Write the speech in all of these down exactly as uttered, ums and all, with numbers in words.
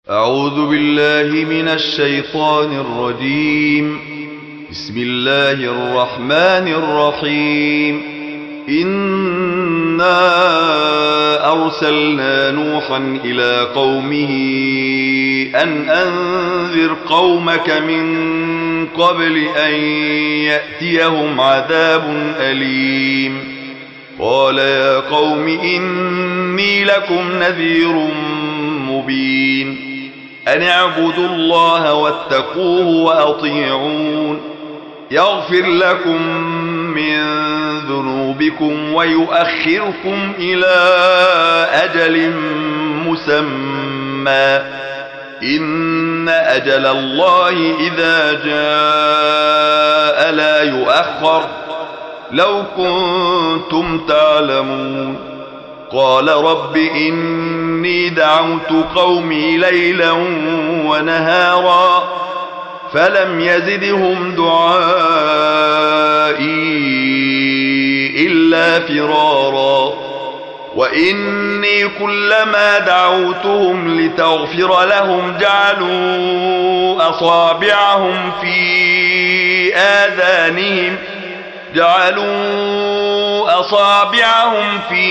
أعوذ بالله من الشيطان الرجيم. بسم الله الرحمن الرحيم. إنا أرسلنا نوحا إلى قومه أن أنذر قومك من قبل أن يأتيهم عذاب أليم. قال يا قوم إني لكم نذير مبين. أن اعبدوا الله واتقوه وأطيعون يغفر لكم من ذنوبكم ويؤخركم إلى أجل مسمى إن أجل الله إذا جاء لا يؤخر لو كنتم تعلمون. قال رب إني دعوت قومي ليلا ونهارا فلم يزدهم دعائي إلا فرارا. وإني كلما دعوتهم لتغفر لهم جعلوا أصابعهم في آذانهم جعلوا أصابعهم في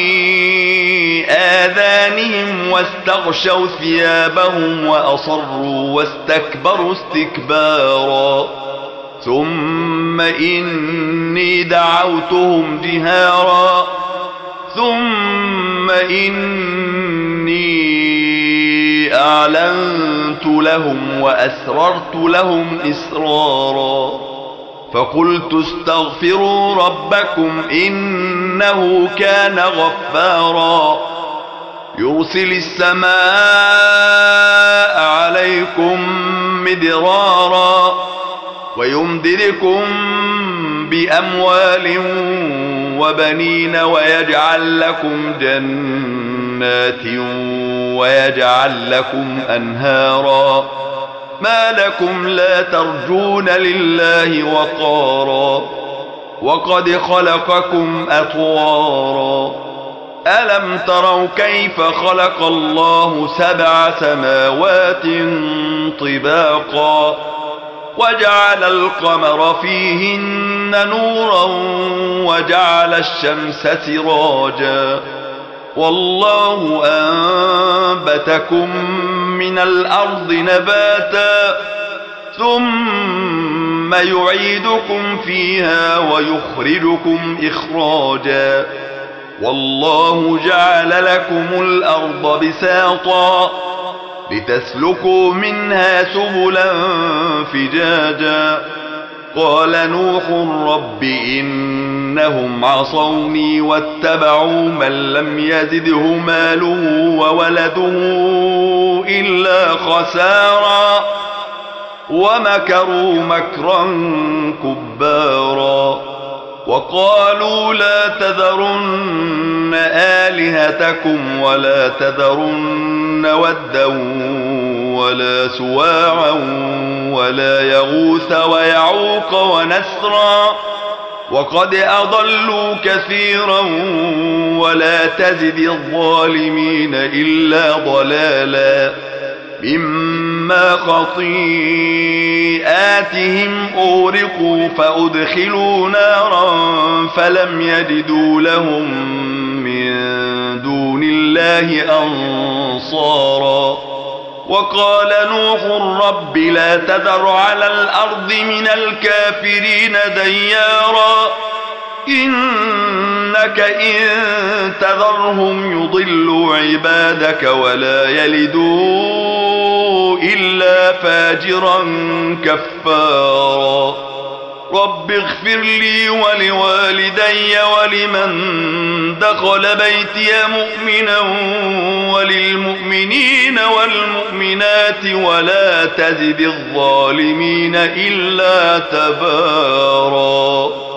آذانهم واستغشوا ثيابهم وأصروا واستكبروا استكبارا. ثم إني دعوتهم جهارا ثم إني أعلنت لهم وأسررت لهم إسرارا. فقلت استغفروا ربكم إنه كان غفارا يرسل السماء عليكم مدرارا ويمددكم بأموال وبنين ويجعل لكم جنات ويجعل لكم أنهارا. ما لكم لا ترجون لله وقارا وقد خلقكم أطوارا. ألم تروا كيف خلق الله سبع سماوات طباقا وجعل القمر فيهن نورا وجعل الشمس سراجا والله أنبتكم من الأرض نباتا ثم يعيدكم فيها ويخرجكم إخراجا. والله جعل لكم الأرض بساطا لتسلكوا منها سبلا فجاجا. قال نوح رب إنهم عصوني واتبعوا من لم يزده ماله وولده إلا خسارا ومكروا مكرا كبارا. وقالوا لا تذرن آلهتكم ولا تذرن ودا ولا سواعا ولا يغوث ويعوق ونسرا وقد أضلوا كثيرا ولا تزد الظالمين إلا ضلالا. مما خطيئاتهم أغرقوا فأدخلوا نارا فلم يجدوا لهم من دون الله أنصارا. وقال نوح رب لا تذر على الأرض من الكافرين ديارا إنك إن تذرهم يضلوا عبادك ولا يلدوا إلا فاجرا كفارا. رب اغفر لي ولوالدي ولمن دخل بيتي مؤمنا وللمؤمنين والمؤمنات ولا تزد الظالمين إلا تبارا.